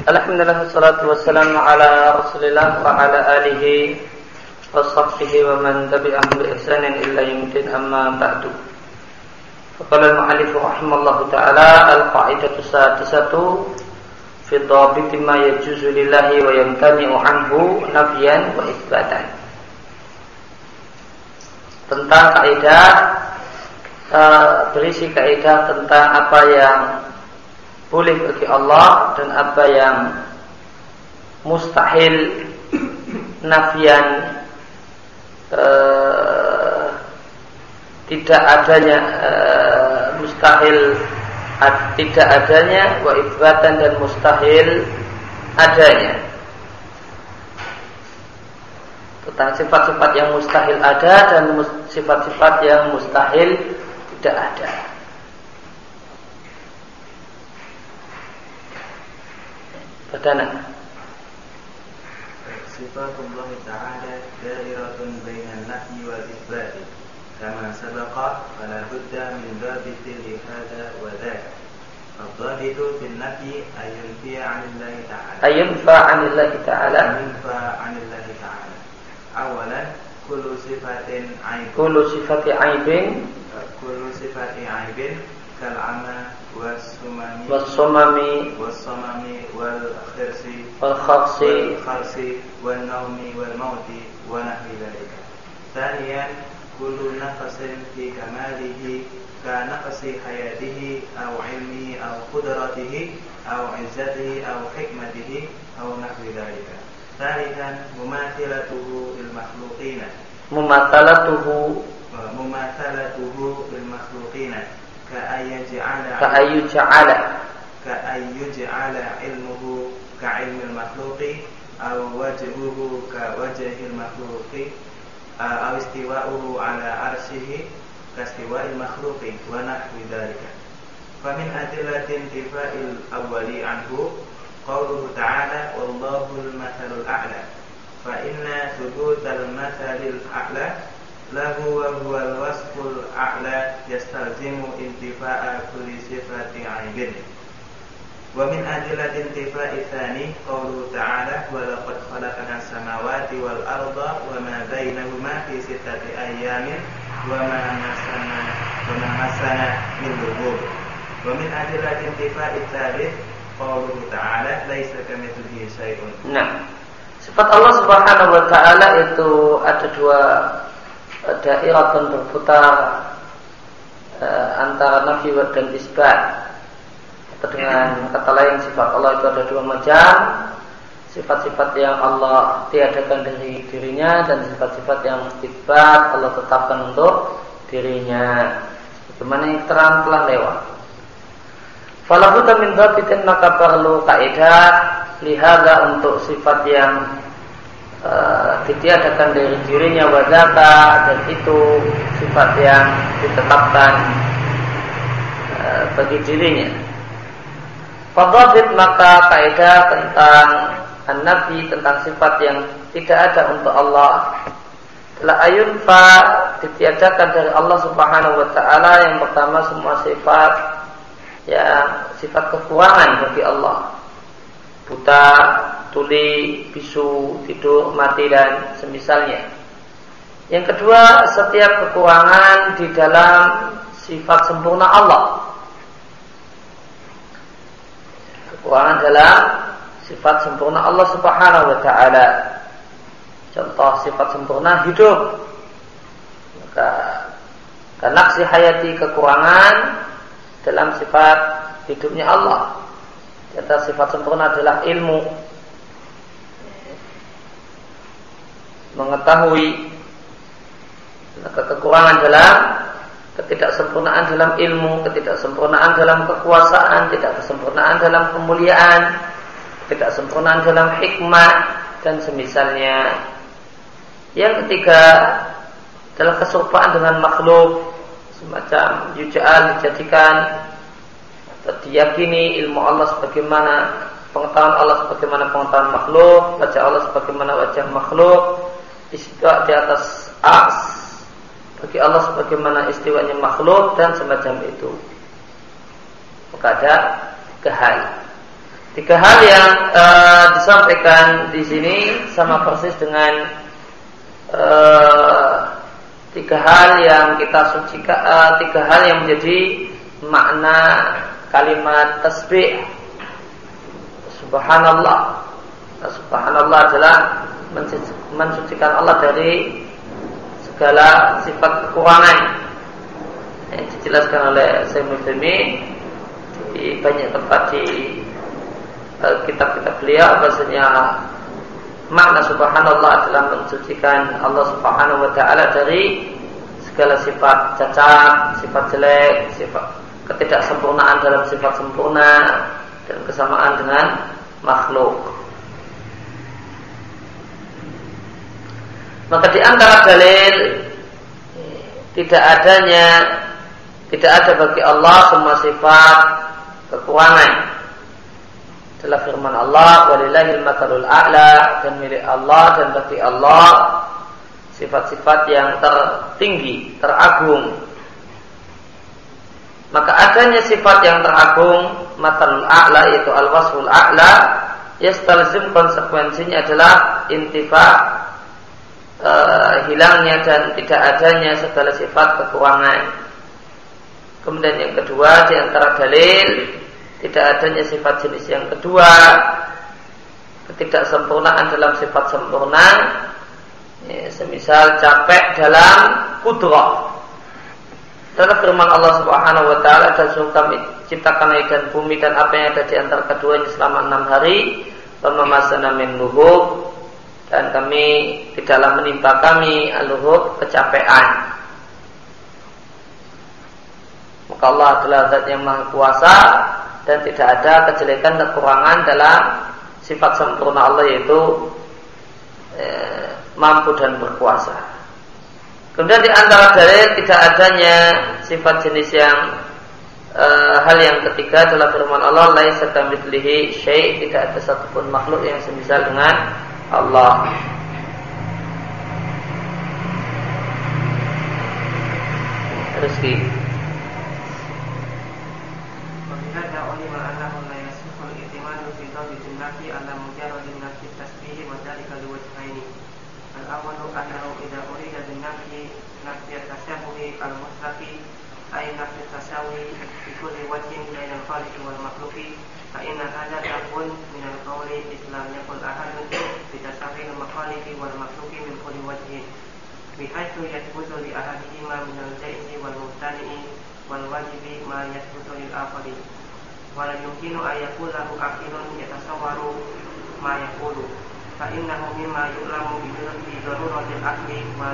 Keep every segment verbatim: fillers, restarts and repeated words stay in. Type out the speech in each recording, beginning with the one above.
Alhamdulillah wassalatu wassalamu ala Rasulillah wa ala alihi wa sahbihi wa man tabi'ahum bi ihsanin illa yaumil amma ba'du. Faqala al-mu'allif rahimallahu ta'ala al-qa'idatu sadisatu fi dhabiti ma yajuzu lillahi wa yamtani'u anhu nafyan wa itsbatan. Tentang kaidah uh, berisi kaidah tentang apa yang boleh bagi Allah dan apa yang mustahil nafian uh, tidak adanya uh, mustahil ad, tidak adanya wa itsbatan dan mustahil adanya. Tentang sifat-sifat yang mustahil ada dan sifat-sifat yang mustahil tidak ada. Badana Sifatullah ta'ala dairatun bainan nafyi wal itsbat kama sabaqa fala budda min dhabitin li hadha wa dhaka. Ad-dhabitu fil nafyi ayunfi'a 'anillahi ta'ala ayunfa 'anillahi ta'ala ayunfa 'anillahi ta'ala. Awalan kullu sifatin 'aib kullu sifati 'aibin kullu sifati 'aibin kal 'ama was-sumami was-sumami was-sumami wal khirsi wal kharsi wal kharsi wan naumi wal mauti wa nahwi dzalika. Thaniyan kullu nafasin fi kamalihi ka nafsi hayatihi aw ilmihi aw qudratihi aw izzatihi aw hikmatihi aw nahwi dzalika. Thalithan mumathilatuhu lil makhluqina mumathalatuhu mumathalatuhu lil makhluqina ka'ayyuj'ala ka'ayyuj'ala ka'ayyuj'ala ilmuhu ka'ilmil makhluqi aw wajhuhu kawajhil makhluqi aw istiwa'uhu 'ala 'arsyihi kastiwa'il makhluqi wa nahwi dzalika. Famin adillati intifa'il awwali anhu qauluhu ta'ala wallahul mathalul a'la fa inna thubutal mathalil a'la lahu wa huwal wasful a'la yastalzimu intifa'a kulli sifati 'aibin. Wa min adillati intifa'i tsani qauluhu ta'ala wa laqad khalaqnas samawati wal arda wa ma bainahuma fi sittati ayyamin wa ma massana wa ma massana min lughub. Wa min adillati intifa'i tsalits qauluhu ta'ala laisa kamitslihi syai'un. Nah, sifat Allah Subhanahu wa taala itu ada dua dairatun berputar uh, antara nafi dan isbat. Atau dengan kata lain sifat Allah itu ada dua macam. Sifat-sifat yang Allah tiadakan dari dirinya dan sifat-sifat yang isbat Allah tetapkan untuk dirinya. Bagaimana yang terang telah lewat. Falabuta min dhabitin, maka perlu kaidah lihada untuk sifat yang Uh, ditiadakan dari dirinya wadaka, dan itu sifat yang ditetapkan uh, bagi dirinya. Fadhabit, maka kaidah tentang an-nafi, tentang sifat yang tidak ada untuk Allah, telah ayunfa, ditiadakan dari Allah Subhanahu wa ta'ala. Yang pertama, semua sifat yang sifat kekurangan bagi Allah, buta, tuli, bisu, tidur, mati, dan semisalnya. Yang kedua, setiap kekurangan di dalam sifat sempurna Allah. Kekurangan dalam sifat sempurna Allah Subhanahu wa ta'ala. Contoh sifat sempurna hidup. Maka kanaksi hayati, kekurangan dalam sifat hidupnya Allah. Kata sifat sempurna adalah ilmu, mengetahui. Maka kekurangan dalam ketidaksempurnaan dalam ilmu, ketidaksempurnaan dalam kekuasaan, ketidaksempurnaan dalam kemuliaan, ketidaksempurnaan dalam hikmah, dan semisalnya. Yang ketiga adalah keserupaan dengan makhluk, semacam yuja'al, dijadikan atau diyakini ilmu Allah sebagaimana pengetahuan Allah sebagaimana pengetahuan makhluk, wajah Allah sebagaimana wajah makhluk, istiwa di atas ars bagi Allah sebagaimana istiwanya makhluk, dan semacam itu. Maka ada kehal. Tiga hal yang uh, disampaikan di sini sama persis dengan uh, tiga hal yang kita sucikan, uh, tiga hal yang menjadi makna kalimat tasbih. Subhanallah. Subhanallah adalah mensucikan Allah dari segala sifat kekurangan. Yang dijelaskan oleh Syekh Muhammad di banyak tempat di kitab-kitab beliau, bahasanya makna subhanallah adalah mensucikan Allah subhanahu wa ta'ala dari segala sifat cacat, sifat jelek, sifat ketidaksempurnaan dalam sifat sempurna, dan kesamaan dengan makhluk. Maka di antara dalil tidak adanya tidak ada bagi Allah semua sifat kekurangan adalah firman Allah, walillahil matsalul a'la, dan milik Allah dan bagi Allah sifat-sifat yang tertinggi, teragung. Maka adanya sifat yang teragung, matsalul a'la, yaitu al-wasful a'la, yastalzim, konsekuensinya adalah intifa, uh, hilangnya dan tidak adanya segala sifat kekurangan. Kemudian yang kedua, di antara dalil tidak adanya sifat jenis yang kedua, ketidaksempurnaan dalam sifat sempurna, ya, semisal capek dalam kudrah. Dalam firman Allah Subhanahu wa ta'ala, dan sungguh kami ciptakan langit dan bumi dan apa yang ada di antara keduanya selama enam hari, pemamasana min luhub, dan kami tidaklah menimpa kami al-luhub, kecapean. Maka Allah adalah zat yang maha kuasa dan tidak ada kejelekan dan kekurangan dalam sifat sempurna Allah, yaitu eh, mampu dan berkuasa. Kemudian di antara dalil tidak adanya sifat jenis yang eh, hal yang ketiga adalah firman Allah, laisa kamitslihi syai', tidak ada satupun makhluk yang semisal dengan Allah. Rezeki. أي نفي التساوي في كل وجه بين الخالق والمخلوق فإن هذا تكون من القول إسلام يقول أحد بتساوي المخالق والمخلوق من كل وجه بحيث يثبت لأحدهما من الجائز والممتنع والواجب ما يثبت للآخر ولا يمكن أن يكون له عقل يتصور ما يقول فإنه مما يعلم بضرورة العقل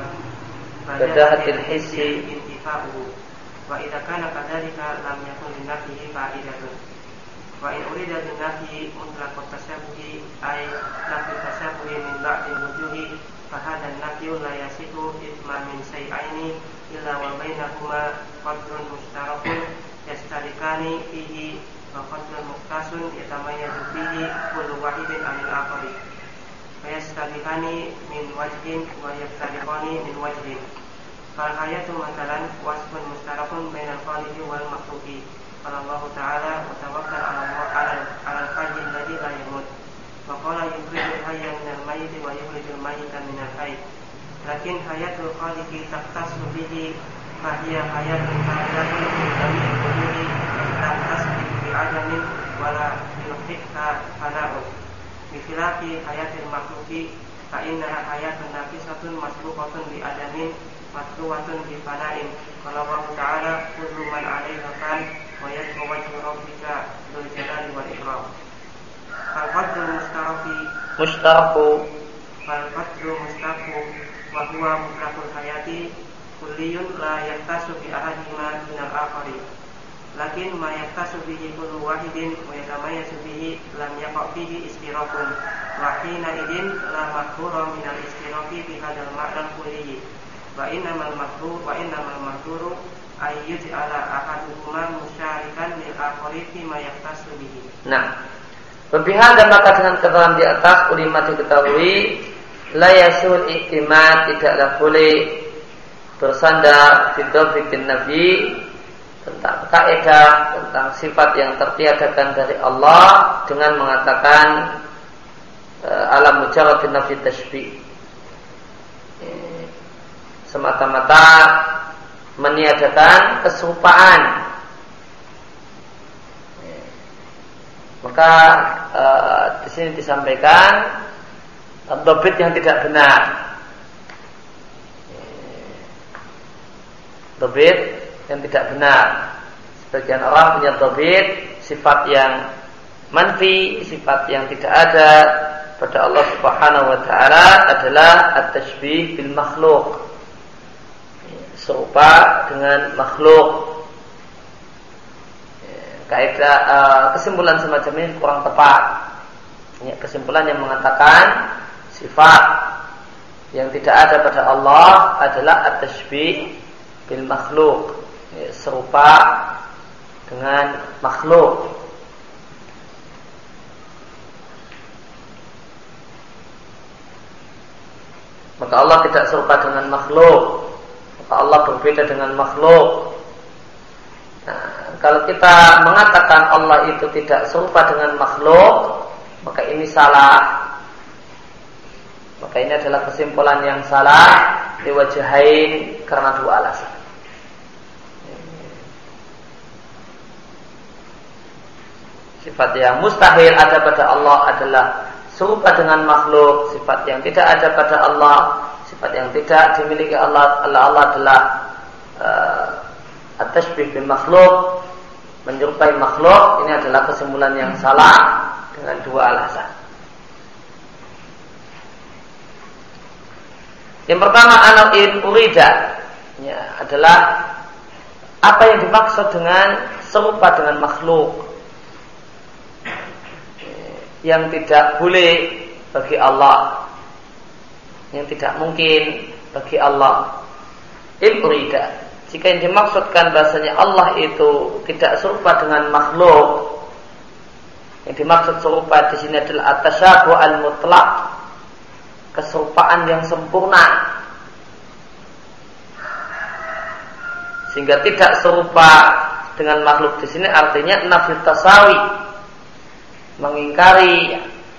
وبداهة الحس انتفاؤه وإذا كان كذلك لم يكن لنفيه فائدة وإن أريد بالنفي مطلق التشابه أي نفي التشابه من بعض الوجوه فهذا النفي لا يصح إثما من شيئين إلا وبينهما قدر مشترك يشتركان فيه وقدر مختص يتميز فيه كل واحد عن الآخر فيشتبهان من وجه ويفترقان من وجه. فالحياة مثلا وصف مشترك بين الخالق والمخلوق قال الله تعالى وتوكل على على الحي الذي لا يموت وقال يخرج الحي من الميت ويخرج الميت من الحي لكن حياة الخالق تختص به فهي حياة كاملة في جميع الوجود لا تسبق بعدم ولا يلحقها فناء بخلاف حياة المخلوق فإنها حياة ناقصة مسبوقة بعدم مطلوبة بفناء قال الله تعالى كل من عليها فان ويبقى وجه ربك ذو الجلال والإكرام. فالقدر المشترك مشترك فالقدر مشترك وهو مطلق الحياة كلي لا يختص بأحدهما من الآخر لكن ما يختص به كل واحد ويتميز به لم يقع فيه اشتراك وحينئذ لا مخبور من الاشتراك في هذا المعنى الكلي وإنما المخبور وإنما المخبور أن يجعل أحدهما مشاركا للآخر فيما يختص به. Nah, berbihada maka dengan keterangan di atas ulimat diketahui la yasul ihtimad, tidaklah boleh bersandar fiddofitin nabi tentang kaidah tentang sifat yang tertiadakan dari Allah dengan mengatakan e, alam mujarradin nafi tashbih, e, semata-mata meniadakan keserupaan. E, maka e, di sini disampaikan dobit yang tidak benar, e, dobit yang tidak benar. Sebagian orang punya dobit sifat yang manfi, sifat yang tidak ada pada Allah Subhanahu wa taala adalah at-tashbih bil makhluk, serupa dengan makhluk. Kaidah uh, kesimpulan semacam ini kurang tepat. Ya, kesimpulan yang mengatakan sifat yang tidak ada pada Allah adalah at-tashbih bil makhluk, ya, serupa dengan makhluk. Maka Allah tidak serupa dengan makhluk, maka Allah berbeda dengan makhluk. Nah, kalau kita mengatakan Allah itu tidak serupa dengan makhluk, maka ini salah. Maka ini adalah kesimpulan yang salah diwajahain karena dua alasan. Sifat yang mustahil ada pada Allah adalah serupa dengan makhluk. Sifat yang tidak ada pada Allah, sifat yang tidak dimiliki Allah, Allah, Allah adalah uh, at-tashbih bil makhluk, menyerupai makhluk. Ini adalah kesimpulan yang salah dengan dua alasan. Yang pertama, ana'in urida, ya, adalah apa yang dimaksud dengan serupa dengan makhluk, yang tidak boleh bagi Allah, yang tidak mungkin bagi Allah. In urida, jika yang dimaksudkan bahasanya Allah itu tidak serupa dengan makhluk, yang dimaksud serupa di sini adalah at-tasyabuh al-mutlaq, keserupaan yang sempurna, sehingga tidak serupa dengan makhluk di sini artinya nafi tasawi, mengingkari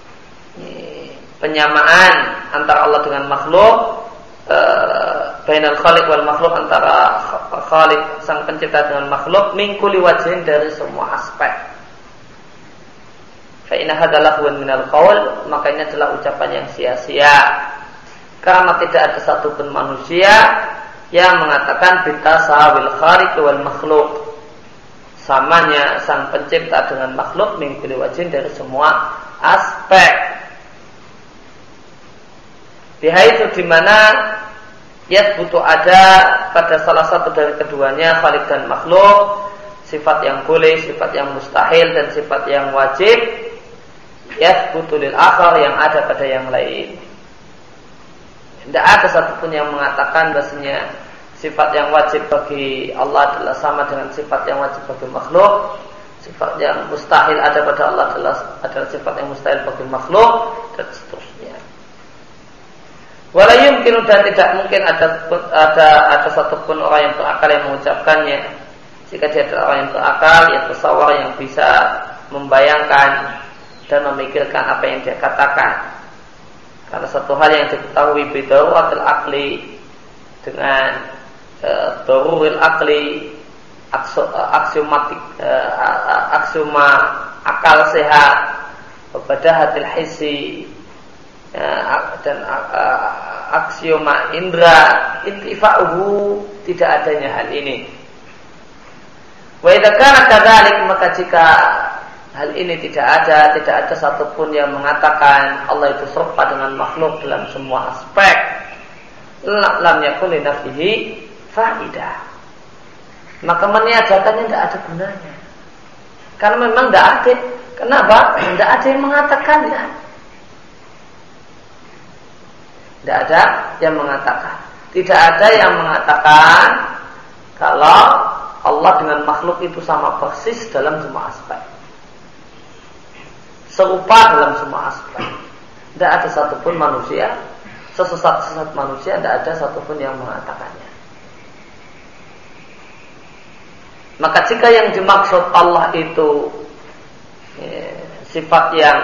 penyamaan antara Allah dengan makhluk, bainal khaliq wal makhluk, antara khaliq sang pencipta dengan makhluk, min kulli wajhin, dari semua aspek. Fa inna hadza lahwun minal qaul, maka ini adalah ucapan yang sia-sia, karena tidak ada satupun manusia yang mengatakan bitasawil khaliq wal makhluk, samanya sang pencipta dengan makhluk, min kulli wajhin, dari semua aspek. Bihaitu, di mana yathbutu, ada pada salah satu dari keduanya, khaliq dan makhluk, sifat yang boleh, sifat yang mustahil, dan sifat yang wajib, yathbutu lil akhar, yang ada pada yang lain. Tidak ada satupun yang mengatakan bahasanya sifat yang wajib bagi Allah adalah sama dengan sifat yang wajib bagi makhluk. Sifat yang mustahil ada pada Allah adalah, adalah sifat yang mustahil bagi makhluk, dan seterusnya. Wala yumkinu, dan tidak mungkin ada ada ada satupun orang yang berakal yang mengucapkannya. Jika dia adalah orang yang berakal, yang bersawar, yang bisa membayangkan dan memikirkan apa yang dia katakan. Karena satu hal yang diketahui bidaruratil akli, dengan uh, daruril akli, aksiomatik, uh, aksioma akal sehat, badahatil hissi, uh, dan uh, aksioma indra, intifa'uhu, tidak adanya hal ini. Wa idza kana kadzalik, maka jika hal ini tidak ada, tidak ada satupun yang mengatakan Allah itu serupa dengan makhluk dalam semua aspek, lam yakun li nafsihi faidah, maka meniadakannya tidak ada gunanya. Karena memang tidak ada. Kenapa? Tidak ada yang mengatakan, ya. Tidak ada yang mengatakan. Tidak ada yang mengatakan kalau Allah dengan makhluk itu sama persis dalam semua aspek, serupa dalam semua aspek. Tidak ada satupun manusia, sesesat-sesat manusia, tidak ada satupun yang mengatakannya. Maka jika yang dimaksud Allah itu ya, sifat yang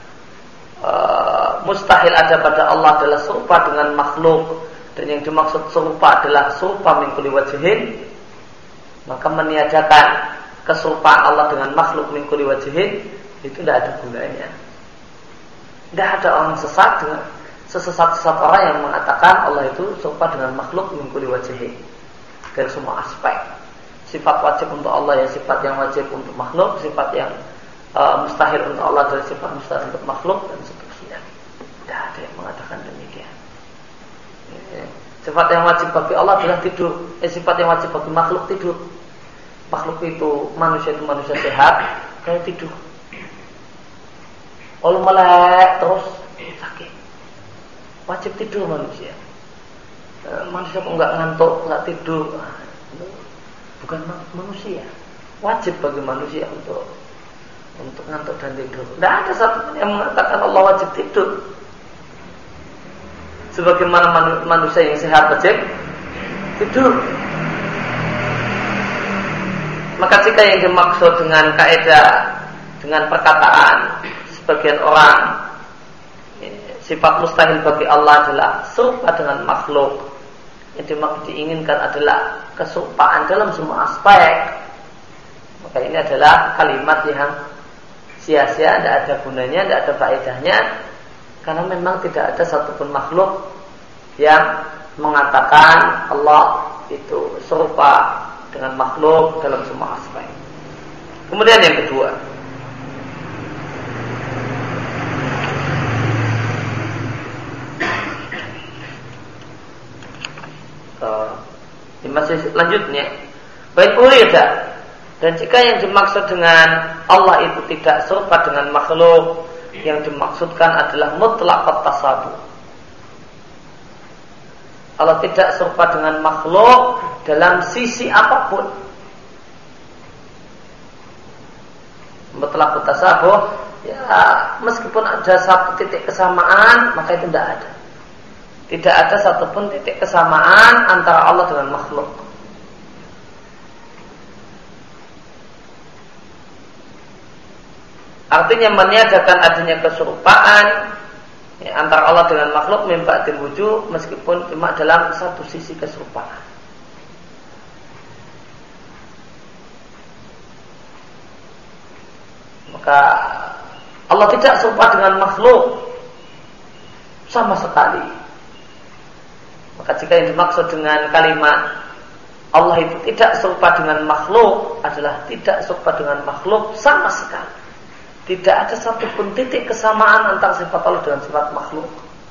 uh, mustahil ada pada Allah adalah serupa dengan makhluk, dan yang dimaksud serupa adalah serupa min kulli wajhin, maka meniadakan keserupaan Allah dengan makhluk min kulli wajhin itu tidak ada gunanya. Tidak ada orang sesat dengan sesesat-sesat orang yang mengatakan Allah itu serupa dengan makhluk min kulli wajhin dari semua aspek. Sifat wajib untuk Allah ya sifat yang wajib untuk makhluk, sifat yang uh, mustahil untuk Allah dari sifat mustahil untuk makhluk, dan seterusnya. Tidak ada yang mengatakan demikian. Sifat yang wajib bagi Allah adalah tidur. Eh, sifat yang wajib bagi makhluk tidur. Makhluk itu manusia itu manusia sehat kayak tidur. Kalau melek terus sakit. Wajib tidur manusia. E, manusia kok nggak ngantuk, nggak tidur. Nah, bukan manusia. Wajib bagi manusia untuk untuk ngantuk dan tidur. Tidak ada satu yang mengatakan Allah wajib tidur. Sebagaimana manusia yang sehat wajib tidur. Maka jika yang dimaksud dengan kaidah, dengan perkataan sebagian orang sifat mustahil bagi Allah adalah serupa dengan makhluk, yang diinginkan adalah keserupaan dalam semua aspek, maka ini adalah kalimat yang sia-sia, tidak ada gunanya, tidak ada faedahnya, karena memang tidak ada satupun makhluk yang mengatakan Allah itu serupa dengan makhluk dalam semua aspek. Kemudian yang kedua, uh, masih lanjutnya, baik urida, dan jika yang dimaksud dengan Allah itu tidak serupa dengan makhluk, yang dimaksudkan adalah mutlaqat tasabuh. Allah tidak serupa dengan makhluk dalam sisi apapun. Mutlaqat tasabuh, ya meskipun ada satu titik kesamaan, maka itu tidak ada. Tidak ada satupun titik kesamaan antara Allah dengan makhluk. Artinya meniadakan adanya keserupaan ya, antara Allah dengan makhluk min ba'dil wujud, meskipun cuma dalam satu sisi keserupaan. Maka Allah tidak serupa dengan makhluk sama sekali. Maka jika yang dimaksud dengan kalimat Allah itu tidak serupa dengan makhluk adalah tidak serupa dengan makhluk sama sekali. Tidak ada satupun titik kesamaan antara sifat Allah dengan sifat makhluk.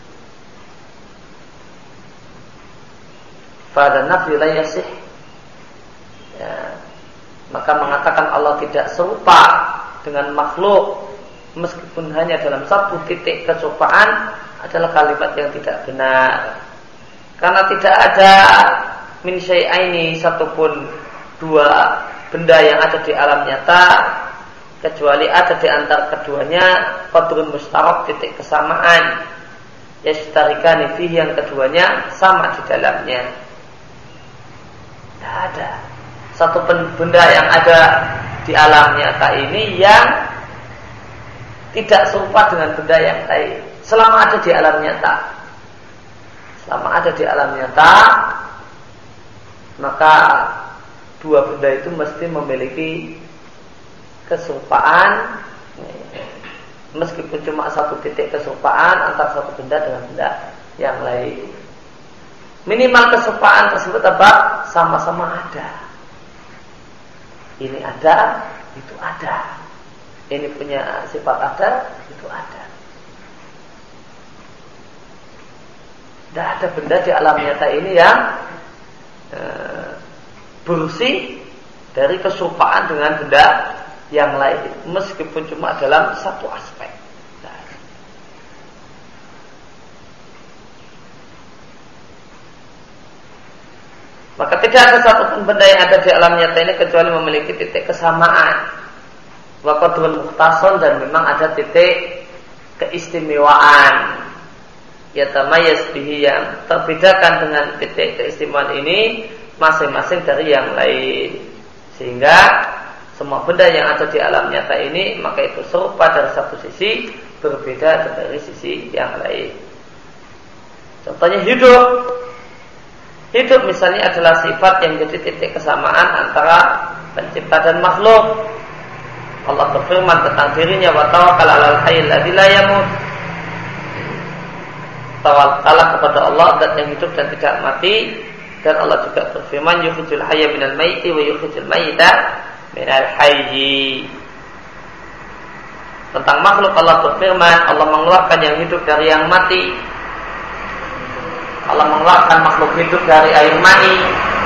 Fa'adha nafi la yasih. Ya, maka mengatakan Allah tidak serupa dengan makhluk meskipun hanya dalam satu titik keserupaan adalah kalimat yang tidak benar. Karena tidak ada min syai'aini satupun dua benda yang ada di alam nyata, kecuali ada di antara keduanya qadrun mustarak, titik kesamaan yashtarikani fihi, yang keduanya sama di dalamnya. Tidak ada satu benda yang ada di alam nyata ini yang tidak serupa dengan benda yang lain selama ada di alam nyata. Selama ada di alam nyata, maka dua benda itu mesti memiliki keserupaan, meskipun cuma satu titik keserupaan antara satu benda dengan benda yang lain. Minimal keserupaan tersebut apa? Sama-sama ada. Ini ada, itu ada. Ini punya sifat ada, itu ada. Tidak ada benda di alam nyata ini yang e, bersih dari keserupaan dengan benda yang lain, meskipun cuma dalam satu aspek. Nah. Maka tidak ada satupun benda yang ada di alam nyata ini kecuali memiliki titik kesamaan, wa qadrun mukhtason, dan memang ada titik keistimewaan, yatamayaz bihi, yang terbedakan dengan titik keistimewaan ini masing-masing dari yang lain. Sehingga semua benda yang ada di alam nyata ini maka itu serupa dari satu sisi, berbeda dari sisi yang lain. Contohnya hidup. Hidup misalnya adalah sifat yang jadi titik kesamaan antara pencipta dan makhluk. Allah berfirman tentang dirinya, wa tawakkal 'alal hayyil ladzi la yamut. Tawakkallah kepada Allah zat yang hidup dan tidak mati. Dan Allah juga berfirman, yukhrijul hayya minal mayyiti wa yukhrijul mayyita minal hayyi. Tentang makhluk Allah berfirman, Allah mengeluarkan yang hidup dari yang mati. Allah mengeluarkan makhluk hidup dari air mani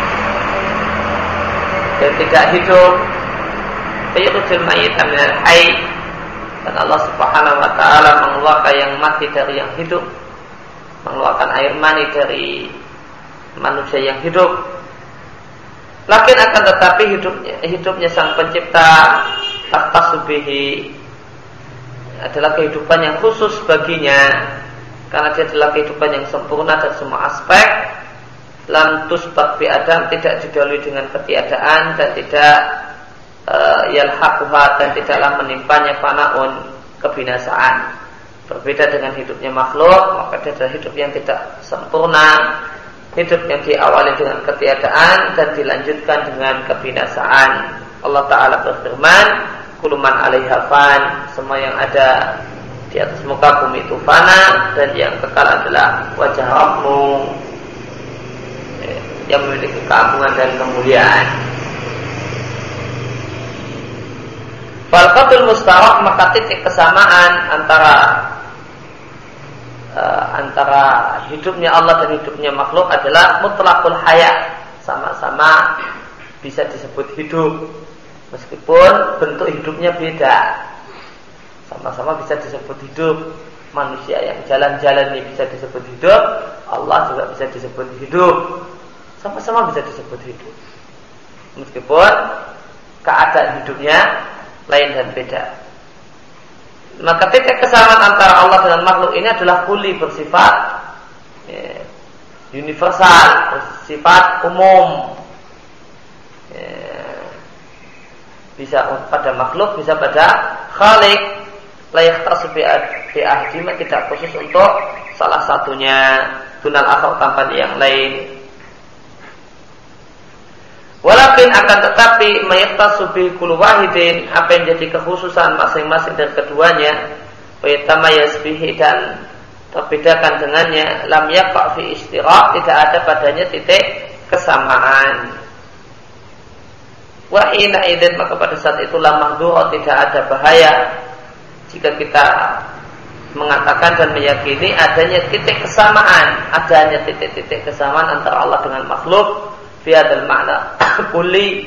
dan tidak hidup. Wa yukhrijul mayyita minal hayyi. Dan Allah Subhanahu wa taala mengeluarkan yang mati dari yang hidup, mengeluarkan air mani dari manusia yang hidup. Lakin akan tetapi hidupnya, hidupnya sang pencipta tahtasubihi adalah kehidupan yang khusus baginya, karena dia adalah kehidupan yang sempurna dari semua aspek. Lam tusbat bi adam, tidak didahului dengan ketiadaan, dan tidak uh, yalhaquha, dan tidaklah menimpanya fanaun, kebinasaan. Berbeda dengan hidupnya makhluk, maka dia adalah hidup yang tidak sempurna, hidup yang diawali dengan ketiadaan dan dilanjutkan dengan kebinasaan. Allah Ta'ala berfirman, kullu man 'alaiha fan, semua yang ada di atas muka bumi itu fana, dan yang kekal adalah wajah Rabbmu yang memiliki keagungan dan kemuliaan. Falqatul mustarak, maka titik kesamaan antara Uh, antara hidupnya Allah dan hidupnya makhluk adalah mutlaqul hayat, sama-sama bisa disebut hidup meskipun bentuk hidupnya beda. Sama-sama bisa disebut hidup. Manusia yang jalan-jalan ini bisa disebut hidup, Allah juga bisa disebut hidup. Sama-sama bisa disebut hidup meskipun keadaan hidupnya lain dan beda. Maka titik kesamaan antara Allah dengan makhluk ini adalah kulli, bersifat ya, universal, bersifat umum, ya, bisa pada makhluk, bisa pada khalik. Layak tersebut bi'ahdima, tidak khusus untuk salah satunya, dunal akhar, tanpa yang lain. Walakin akan tetapi mayaqtasu bi kullu wahidin, apa yang jadi kekhususan masing-masing dari keduanya, wa yatamayaz bihi, dan terbedakan dengannya, lam yaqa fi istiraq, tidak ada padanya titik kesamaan. Wa ina idzin, maka pada saat itulah mahdhur, tidak ada bahaya jika kita mengatakan dan meyakini adanya titik kesamaan, adanya titik-titik kesamaan antara Allah dengan makhluk fi hadzal makna kulli,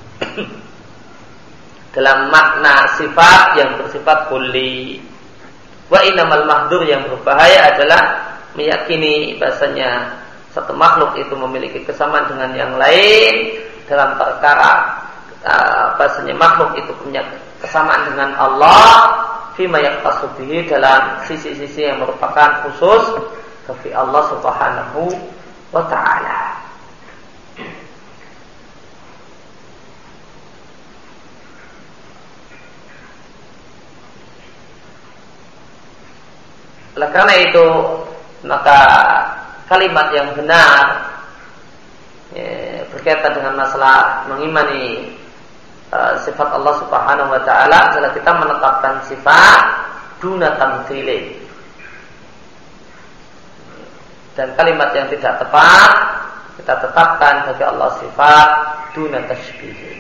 dalam makna sifat yang bersifat kulli. Wa innamal mahdhur, yang berbahaya adalah meyakini bahasanya satu makhluk itu memiliki kesamaan dengan yang lain dalam perkara uh, bahasanya makhluk itu punya kesamaan dengan Allah fima yaqtasu bihi, dalam sisi-sisi yang merupakan khusus bagi Allah Subhanahu wa ta'ala. Oleh karena itu, maka kalimat yang benar ya, berkaitan dengan masalah mengimani uh, sifat Allah Subhanahu wa ta'ala adalah kita menetapkan sifat duna tamtsilin. Dan kalimat yang tidak tepat kita tetapkan bagi Allah sifat duna tashbih.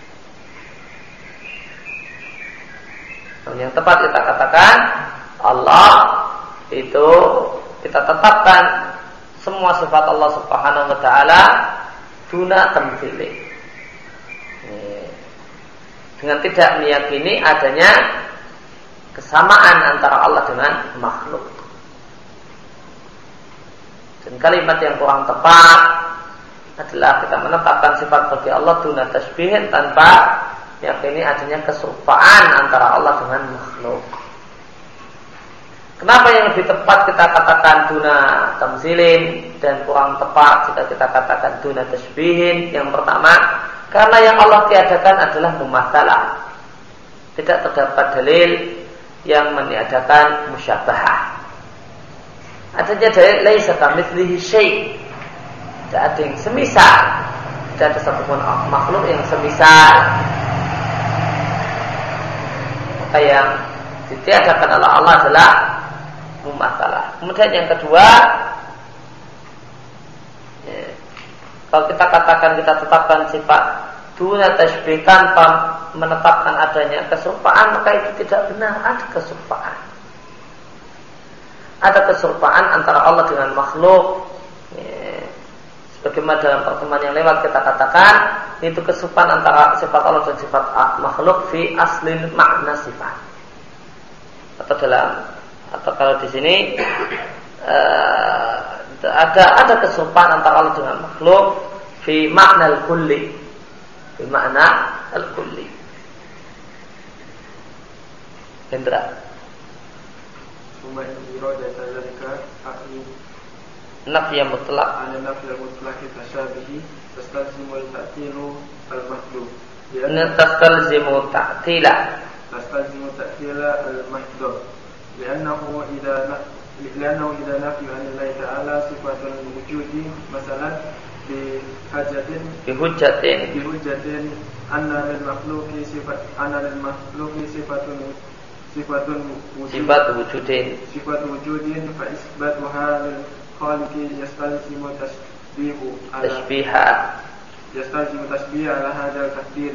Yang tepat kita katakan Allah itu kita tetapkan semua sifat Allah Subhanahu wa ta'ala duna tamtsili, dengan tidak meyakini adanya kesamaan antara Allah dengan makhluk. Dan kalimat yang kurang tepat adalah kita menetapkan sifat bagi Allah duna tasbihin, tanpa meyakini adanya keserupaan antara Allah dengan makhluk. Kenapa yang lebih tepat kita katakan duna tamzilin dan kurang tepat jika kita katakan duna tasbihin? Yang pertama, Karena yang Allah tiadakan adalah mumatsalah. Tidak terdapat dalil yang meniadakan musyabahah. Adanya dalil laisa kamitslihi syai'. Tidak ada yang semisal. Tidak ada satupun makhluk yang semisal. Maka yang ditiadakan oleh Allah adalah mumatsalah. Kemudian yang kedua, ya, kalau kita katakan kita tetapkan sifat duna tasybih tanpa menetapkan adanya keserupaan, maka itu tidak benar. Ada keserupaan. Ada keserupaan antara Allah dengan makhluk. Ya, sebagaimana dalam pertemuan yang lewat kita katakan, itu keserupaan antara sifat Allah dan sifat makhluk fi aslil makna sifat. Atau dalam atau kalau di sini uh, ada ada keserupaan antara Allah dengan makhluk fi makna al-kulli, fi makna al-kulli. Hendra. Suma irada dzalika aqli nafy mutlaq ana nafy mutlaq tashabihi tastalzimu al-ta'tilu al-mahdhuf. Lianna tastalzimu ta'tila tastalzimu ta'tila al-mahdhuf. لأنه إذا لأنه إذا نفي عن الله تعالى صفة الوجود مثلا بحجة بحجة بحجة أن للمخلوق صفة أن للمخلوق صفة صفة وجود صفة وجود صفة وجود فإثباتها للخالق يستلزم تشبيه على تشبيها يستلزم تشبيه على هذا التقدير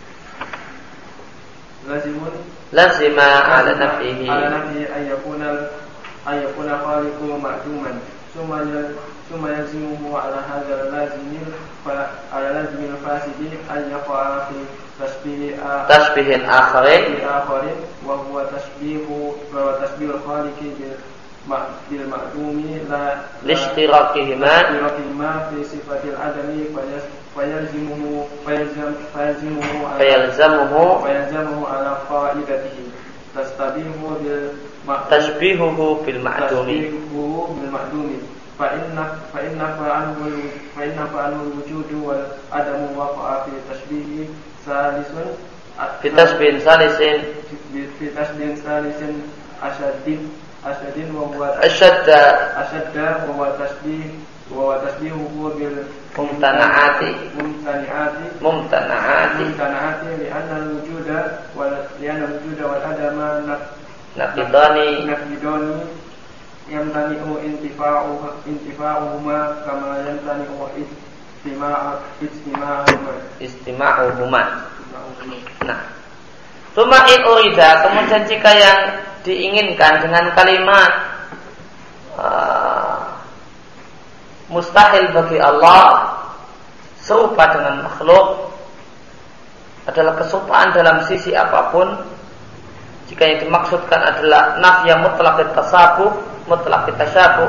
لازم لازم على نفيه على نفيه أن يكون أن يكون خالق معدوما ثم ثم يلزمه على هذا اللازم على لازم الفاسد أن يقع في تشبيه تشبيه آخر آخر وهو تشبيه وهو تشبيه الخالق بالمعدوم لا لاشتراكهما لاشتراكهما في صفة العدم فيلزمه فيلزم فيلزمه على فيلزمه فيلزمه على قاعدته تشبيهه بالمعدوم تشبيهه بالمعدوم تشبيهه بالمعدوم فإن فإن فعنه فإن فعنه الوجود والعدم وقع في تشبيه ثالث في تشبيه ثالث في تشبيه ثالث أشد أشد وهو أشد أشد وهو تشبيه وهو تشبيهه بالممتنعات ممتنعات ممتنعات ممتنعات لأن الوجود لأن الوجود والعدم نقيضان نقيضان يمتنع انتفاعه انتفاعهما كما يمتنع اجتماع اجتماعهما استماعهما. Nah, Suma in urida, kemudian jika yang diinginkan dengan kalimat uh, mustahil bagi Allah serupa dengan makhluk adalah keserupaan dalam sisi apapun, jika yang dimaksudkan adalah nafya mutlaq tasabuh, mutlaq tasyabuh,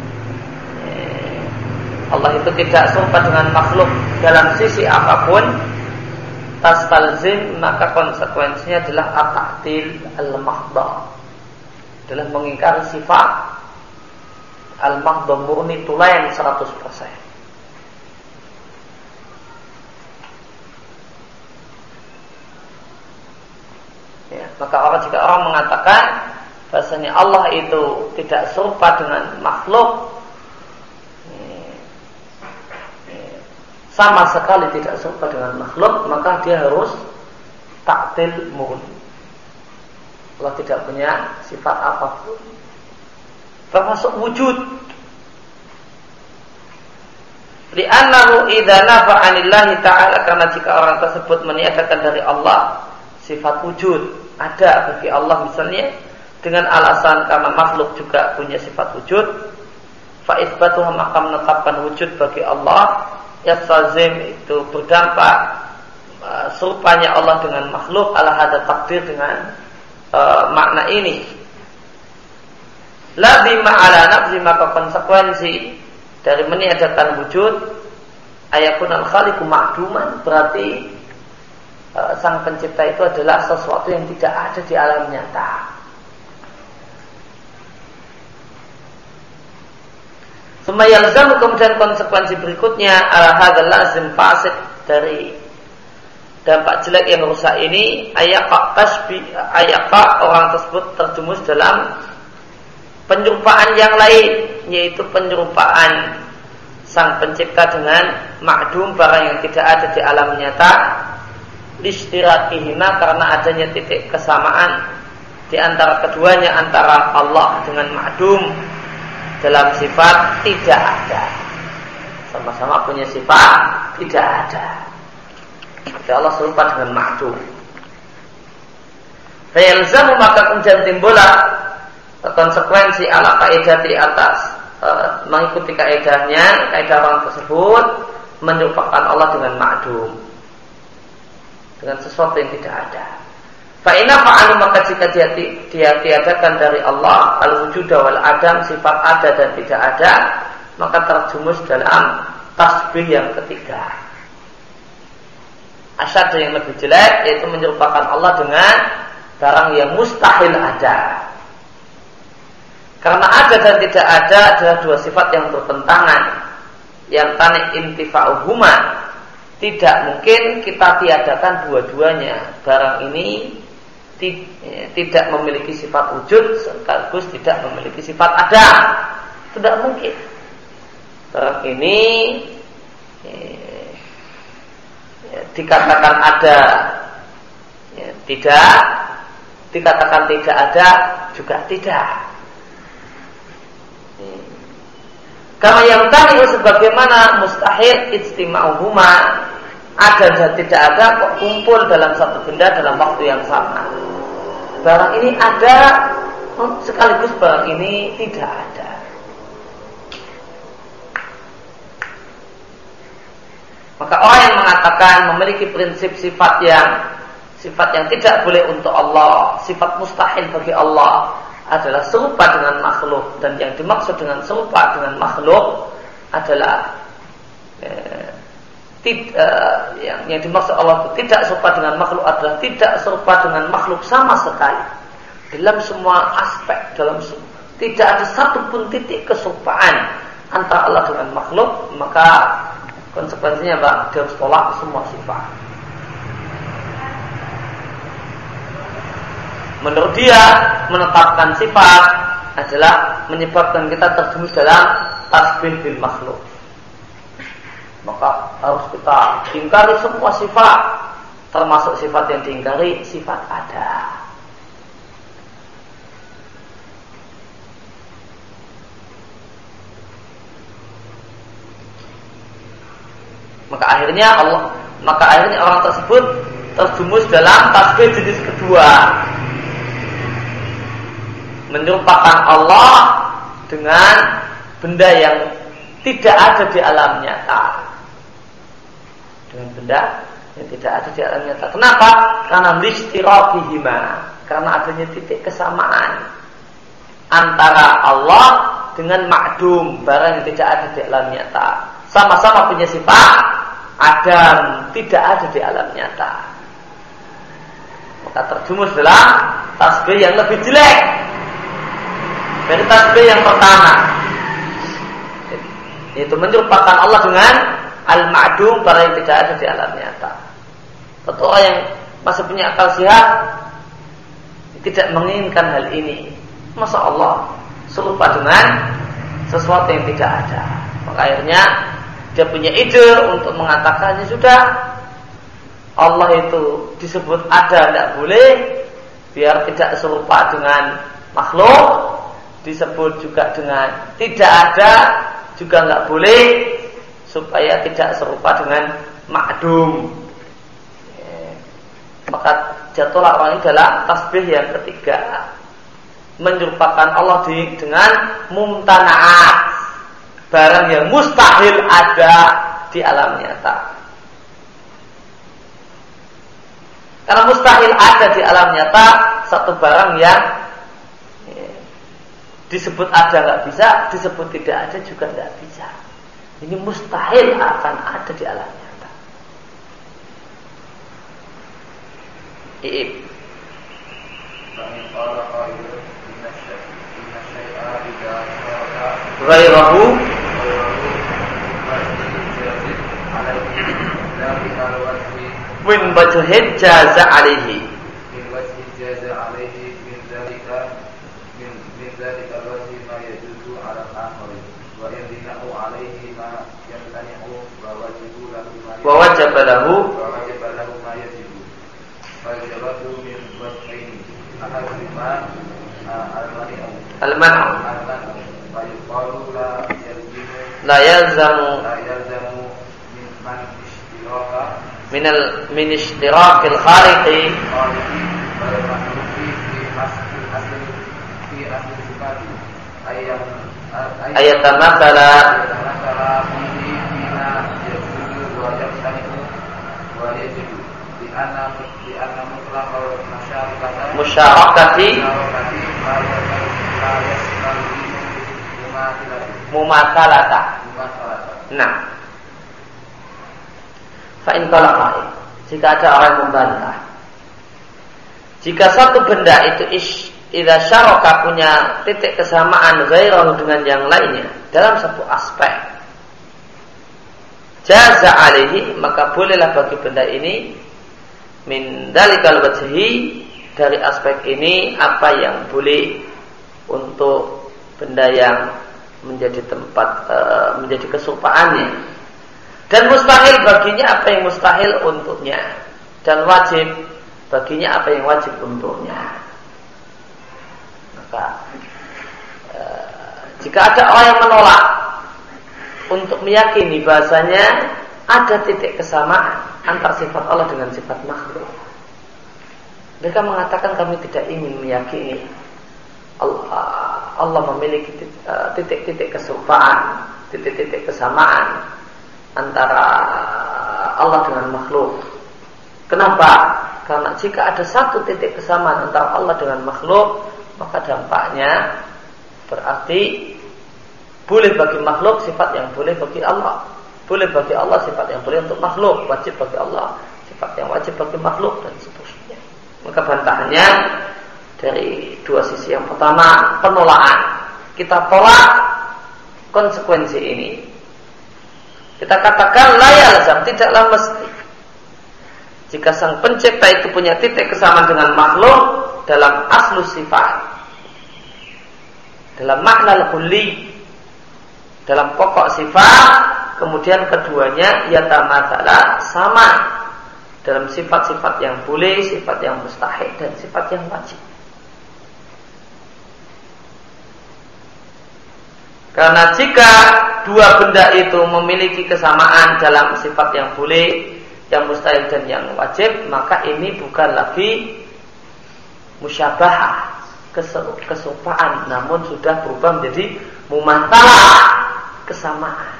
Allah itu tidak serupa dengan makhluk dalam sisi apapun, tastalzim, maka konsekuensinya adalah at-ta'til al-mahdha, adalah mengingkari sifat al-mahdha murni tulen seratus persen. Ya, maka orang jika orang mengatakan bahasanya Allah itu tidak serupa dengan makhluk, sama sekali tidak serupa dengan makhluk, maka dia harus ta'til murni. Allah tidak punya sifat apapun, termasuk wujud. Li'annahu idza nafa'a 'anillahi ta'ala, karena jika orang tersebut meniadakan dari Allah sifat wujud, ada bagi Allah misalnya dengan alasan karena makhluk juga punya sifat wujud, fa itsbatuha, maka menetapkan wujud bagi Allah yastazim, itu berdampak uh, serupanya Allah dengan makhluk ala hada takdir, dengan uh, makna ini. Lazima ala nafsi, maka konsekuensi dari meniadakan wujud ayakun al-khaliqu ma'duman, berarti uh, sang pencipta itu adalah sesuatu yang tidak ada di alam nyata. Suma yalzamu, kemudian konsekuensi berikutnya ala hadzal lazim fasid, dari dampak jelek yang rusak ini ayaka tasbih ayaka orang tersebut terjumus dalam penyerupaan yang lain, yaitu penyerupaan sang pencipta dengan ma'dum, barang yang tidak ada di alam nyata, listirakihima, karena adanya titik kesamaan di antara keduanya, antara Allah dengan ma'dum dalam sifat tidak ada, sama-sama punya sifat tidak ada. Jadi Allah serupa dengan ma'dum. Fayalzamu, maka kemudian timbullah konsekuensi ala kaidah di atas e, mengikuti kaidahnya, kaidah orang tersebut menyerupakan Allah dengan ma'dum, dengan sesuatu yang tidak ada. Fa'ina fa'alu, maka jika dia, dia tiadakan dari Allah al-wujud wal adam, sifat ada dan tidak ada, maka terjumus dalam tasbih yang ketiga, asyad yang lebih jelek, yaitu menyerupakan Allah dengan barang yang mustahil ada. Karena ada dan tidak ada adalah dua sifat yang bertentangan, yang tanik intifa'uhuma, tidak mungkin kita tiadakan dua-duanya. Barang ini tidak memiliki sifat wujud sekaligus tidak memiliki sifat ada, tidak mungkin. Barang ini eh, ya, dikatakan ada, ya, tidak, dikatakan tidak ada juga tidak. Kama yang tadi sebagaimana mustahil ijtima'uhuma, ada dan tidak ada kok kumpul dalam satu benda dalam waktu yang sama. Barang ini ada sekaligus barang ini tidak ada. Maka orang yang mengatakan memiliki prinsip sifat yang sifat yang tidak boleh untuk Allah, sifat mustahil bagi Allah, adalah serupa dengan makhluk, dan yang dimaksud dengan serupa dengan makhluk adalah eh, tid, eh, yang, yang dimaksud Allah itu tidak serupa dengan makhluk adalah tidak serupa dengan makhluk sama sekali dalam semua aspek, dalam semua, tidak ada satupun titik keserupaan antara Allah dengan makhluk. Maka konsekuensinya Pak, dia harus tolak semua sifat. Menurut dia, menetapkan sifat adalah menyebabkan kita terjumus dalam tasbih bil makhluk. Maka harus kita ingkari semua sifat, termasuk sifat yang diingkari, sifat ada. Maka akhirnya Allah, maka akhirnya orang tersebut terjumus dalam tasbih jenis kedua, menyerupakan Allah dengan benda yang tidak ada di alam nyata, dengan benda yang tidak ada di alam nyata. Kenapa? Karena listirakihima, karena adanya titik kesamaan antara Allah dengan ma'dum, barang yang tidak ada di alam nyata. Sama-sama punya sifat adam, tidak ada di alam nyata. Maka terjumus dalam tasbih yang lebih jelek dari tasbih yang pertama, yaitu menyerupakan Allah dengan al-ma'dum, barang yang tidak ada di alam nyata. Tentu orang yang masih punya akal sehat tidak menginginkan hal ini. Masa Allah serupa dengan sesuatu yang tidak ada? Maka akhirnya dia punya ide untuk mengatakannya, sudah, Allah itu disebut ada tidak boleh, biar tidak serupa dengan makhluk. Disebut juga dengan tidak ada juga nggak boleh, supaya tidak serupa dengan ma'dum. Maka jatuhlah orang ini dalam tasbih yang ketiga, menyerupakan Allah dengan mumtana'at, barang yang mustahil ada di alam nyata. Karena mustahil ada di alam nyata satu barang yang disebut ada nggak bisa, disebut tidak ada juga nggak bisa. Ini mustahil akan ada di alam nyata. Iib. Ghairahu min wajhin jaza alaihi min wajhin jaza alaihi min dzalika min min dzalika wajhi ma yajuzu ala al-akhari wa in dina'u alaihi ma yamtani'u wa wajibu lahu ma wa wajaba lahu wa wajaba lahu ma yajibu wa jawatu min wajhaini ahaduma al-mani'u al-man'u al-man'u wa yuqalu la yalzimu la yalzamu la yalzamu min man ishtiraka min al min ishtirakil khaliqi khaliqi wal makhluqi fi asli asli fi asli sifati ayam ayatamathala ayatamathala fihi bina yajuzu wa yamtani'u wa yajibu di anna di anna mutlaqal masyarakati musyarakati musyarakati la la yastalzimu mumathilati mumathalata. mumathalata. Nah, fa in qala qa'il, jika ada orang yang membantah, jika satu benda itu ish, idza syaraka punya titik kesamaan ghairahu dengan yang lainnya dalam satu aspek, jaza alaihi, maka bolehlah bagi benda ini min dalikal wajhi, dari aspek ini apa yang boleh untuk benda yang menjadi tempat e, menjadi kesupaannya, dan mustahil baginya apa yang mustahil untuknya, dan wajib baginya apa yang wajib untuknya. Maka e, jika ada orang yang menolak untuk meyakini bahasanya ada titik kesamaan antara sifat Allah dengan sifat makhluk, mereka mengatakan kami tidak ingin meyakini Allah, Allah memiliki titik-titik keserupaan, titik-titik kesamaan antara Allah dengan makhluk. Kenapa? Karena jika ada satu titik kesamaan antara Allah dengan makhluk, maka dampaknya berarti boleh bagi makhluk sifat yang boleh bagi Allah, boleh bagi Allah sifat yang boleh untuk makhluk, wajib bagi Allah sifat yang wajib bagi makhluk, dan seterusnya. Maka bantahannya dari dua sisi. Yang pertama, penolakan. Kita tolak konsekuensi ini. Kita katakan la yalzam, tidaklah mesti. Jika sang pencipta itu punya titik kesamaan dengan makhluk dalam aslu sifat, dalam makna kulli, dalam pokok sifat, kemudian keduanya yatamathala, sama dalam sifat-sifat yang boleh, sifat yang mustahil, dan sifat yang wajib. Karena jika dua benda itu memiliki kesamaan dalam sifat yang boleh, yang mustahil, dan yang wajib, maka ini bukan lagi musyabahah, keserupaan, namun sudah berubah menjadi mumathalah, kesamaan.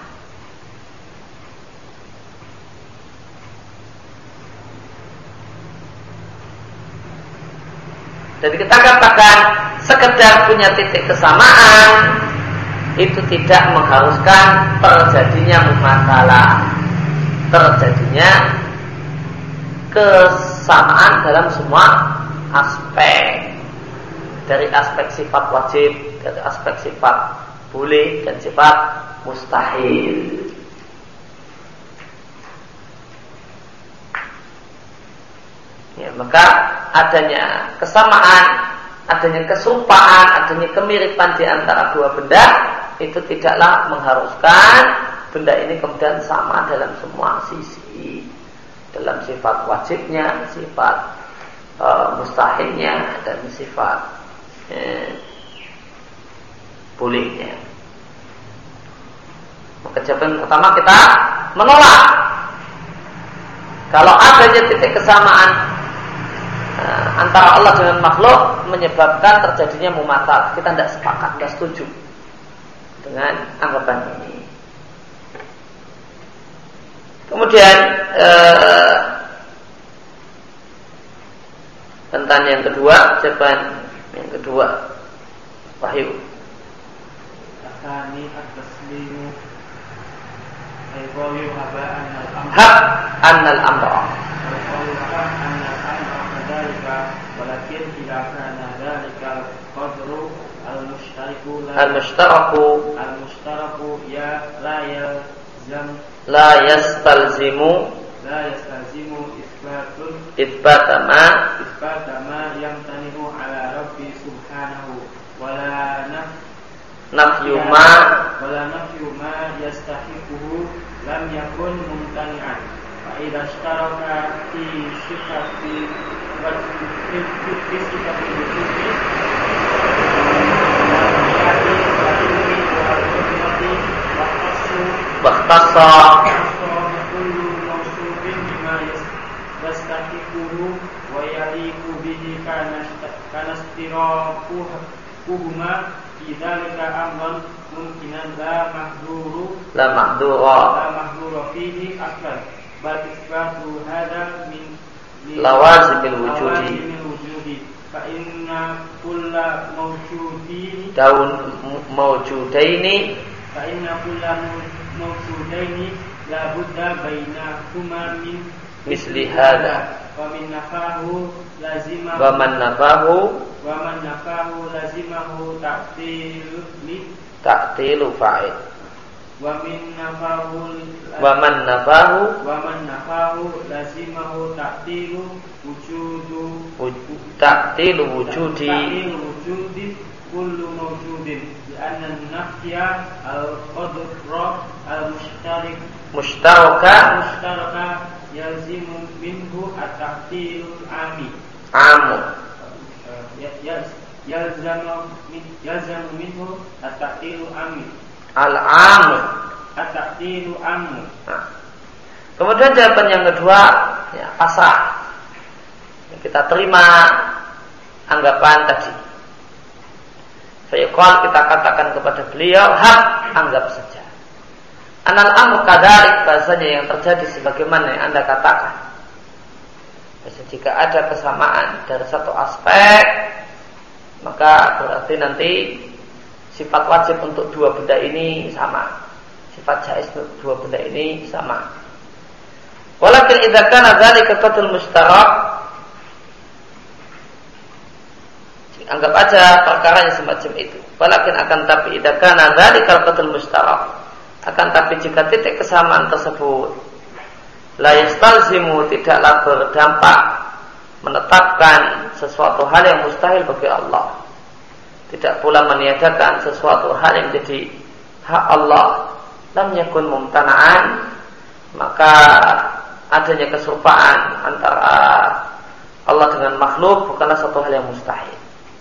Jadi kita katakan sekedar punya titik kesamaan itu tidak mengharuskan terjadinya mumathalah, terjadinya kesamaan dalam semua aspek, dari aspek sifat wajib, dari aspek sifat boleh, dan sifat mustahil. Ya, maka adanya kesamaan, adanya keserupaan, adanya kemiripan di antara dua benda itu tidaklah mengharuskan benda ini kemudian sama dalam semua sisi, dalam sifat wajibnya, sifat e, mustahilnya, dan sifat e, bolehnya. Maka jawaban pertama kita menolak kalau adanya titik kesamaan e, antara Allah dengan makhluk menyebabkan terjadinya mumathalah. Kita tidak sepakat, tidak setuju dengan anggapan ini. Kemudian eh, tentang yang kedua, jawaban yang kedua, Wahyu. Asani at-taslimu ayqawi haba an-al-amr. Hab an-al-amr. Ayqawi haba an-al-amr dzalika walakin idza kana dzalika qadru al-mushtariku Al-mushtaraku al-mushtaraku ya la yalzam la yastalzimu la yastazimu isbatun isbatama isbatama yang tanihu ala rabbi subhanahu wala naf nafyuma wala nafyuma yastahiquhu lam yakun mumtani'an fa idza ishtaraka fi sifati wa fi sifati wujudi bakhtassa kullu mawsufin bima yastahiquhu wa yaliqu bihi kana kana istiraquhuma fi dzalika amran mungkinan la mahduru la mahdura la mahdura fihi akbar bal isbatu hadha min lawazimil wujudi wujudi fa inna kulla mawjudin daun mawjudaini fa inna kulla mawjudaini la budda bainahuma min misli hadha wa min nafahu lazima wa man nafahu wa man nafahu lazimahu ta'til li ta'tilu fa'il wa min nafahu wa man nafahu wa man nafahu lazimahu ta'tilu wujudu ta'tilu wujudi ta'tilu wujudi kullu mawjudin li anna an-nafya al-qadra al-mushtarik mushtaraka mushtaraka yalzimu minhu at-ta'tilul ami amu yalzamu min yalzamu minhu at-ta'tilu ami al-amu at-ta'tilu amu. Nah. Kemudian jawaban yang kedua ya, pasrah. Kita terima anggapan tadi. Fayaqal kita katakan kepada beliau hak anggap saja. Anal amru kadzalik bahasanya yang terjadi sebagaimana yang Anda katakan. Jadi jika ada kesamaan dari satu aspek, maka berarti nanti sifat wajib untuk dua benda ini sama, sifat jaiz untuk dua benda ini sama. Walakin idza kana dzalika qadrul mustarak, anggap aja perkaranya semacam itu. Walakin akan tapi idza kana dzalika qadrul mustarak, akan tapi jika titik kesamaan tersebut la yastalzimu tidaklah berdampak menetapkan sesuatu hal yang mustahil bagi Allah, tidak pula meniadakan sesuatu hal yang menjadi hak Allah, lam yakun mumtana'an, maka adanya keserupaan antara Allah dengan makhluk bukanlah suatu hal yang mustahil.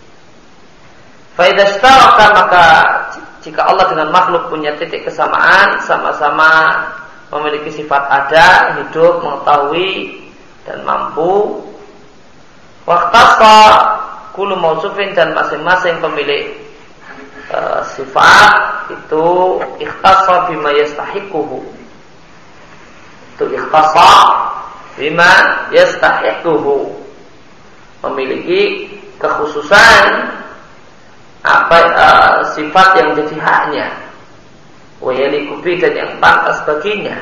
Fa idza istaraka, maka jika Allah dengan makhluk punya titik kesamaan, sama-sama memiliki sifat ada, hidup, mengetahui dan mampu, waqtasa kullu mausufin, dan masing-masing pemilik uh, sifat itu ikhtassa bima yastahiquhu, itu ikhtassa bima yastahiquhu, memiliki kekhususan apa uh, sifat yang menjadi haknya, wa yalikubi, dan yang pantas baginya.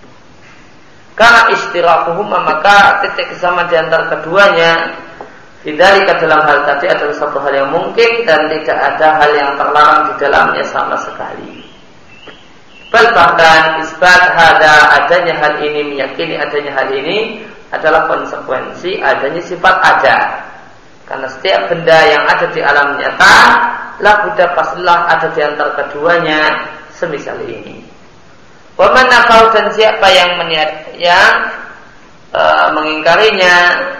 Karena istiraquhuma, maka titik kesamaan di antara keduanya bidzalika dalam hal tadi adalah satu hal yang mungkin dan tidak ada hal yang terlarang di dalamnya sama sekali. Bahkan isbat hada, adanya hal ini, meyakini adanya hal ini adalah konsekuensi adanya sifat ada. Karena setiap benda yang ada di alam nyata, la budda pastilah ada di antara keduanya semisal ini. Wa man nafau, dan siapa yang meniat yang e, mengingkarinya,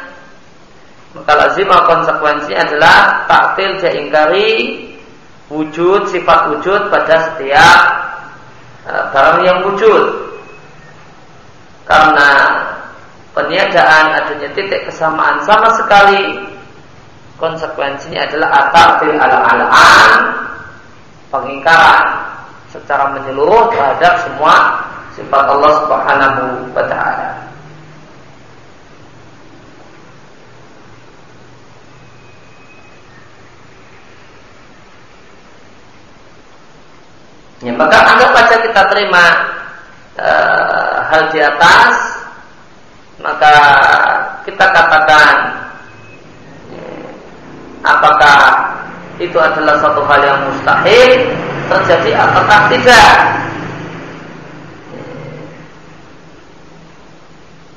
maka lazimah konsekuensinya adalah ta'til, dia ingkari wujud, sifat wujud pada setiap e, barang yang wujud. Karena peniadaan adanya titik kesamaan sama sekali, konsekuensinya adalah at-ta'til ala-ala'an, pengingkaran secara menyeluruh terhadap semua sifat Allah Subhanahu wa ta'ala. Ya, maka anggap saja kita terima e, hal di atas, maka kita katakan apakah itu adalah satu hal yang mustahil terjadi ataukah tidak.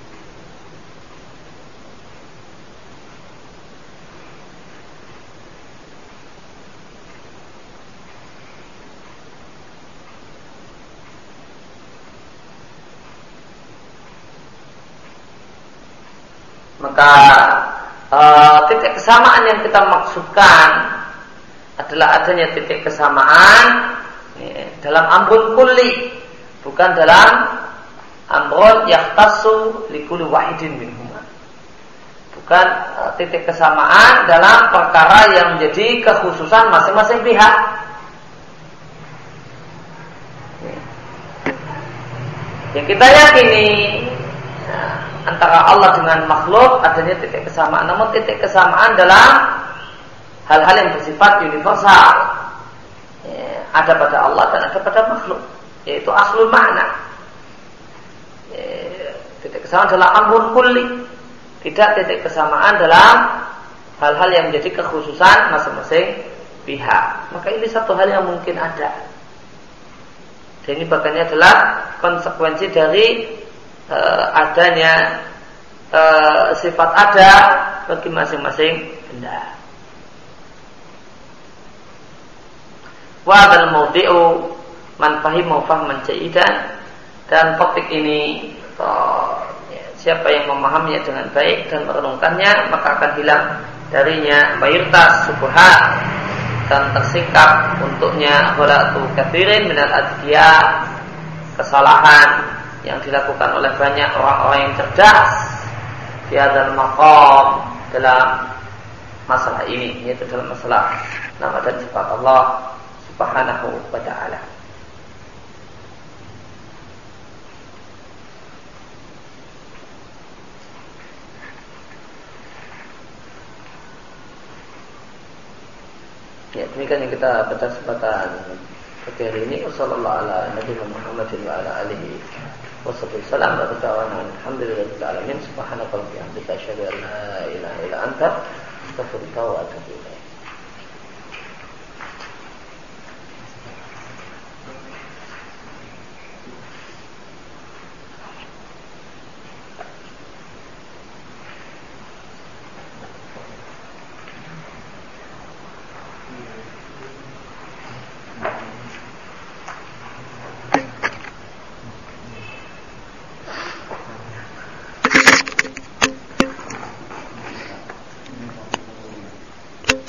Maka uh, titik kesamaan yang kita maksudkan adalah adanya titik kesamaan ya, dalam amrun kulli, bukan dalam amrun yahtassu likulli wahidin minhuma. Bukan uh, titik kesamaan dalam perkara yang menjadi kekhususan masing-masing pihak. Ya. Yang kita yakini ya, antara Allah dengan makhluk adanya titik kesamaan, namun titik kesamaan dalam hal-hal yang bersifat universal ya, ada pada Allah dan ada pada makhluk, yaitu aslul makna ya, titik kesamaan dalam amrun kulli, tidak titik kesamaan dalam hal-hal yang menjadi kekhususan masing-masing pihak. Maka ini satu hal yang mungkin ada, dan ini bahkannya adalah konsekuensi dari uh, adanya uh, sifat ada bagi masing-masing benda. Wa dal maudi'u man fahimu fahman jayidan, dan topik ini oh, ya, siapa yang memahaminya dengan baik dan merenungkannya maka akan hilang darinya mayoritas syubhat dan tersingkap untuknya ghalatu katsirin minal adhiya, kesalahan yang dilakukan oleh banyak orang-orang yang cerdas di hadzal maqam dalam masalah ini, yaitu dalam masalah nama dan sifat Allah Subhanahu wa ta'ala. Ya, demikian yang kita pada kesempatan pagi hari ini. Wassallallahu ala nabiyina Muhammadin wa ala alihi washabbihi sallam wa ta'ala alhamdulillahil alamin. Subhanaka wa bihamdika asyhadu an la ilaha illa anta astaghfiruka wa atubu ilaik.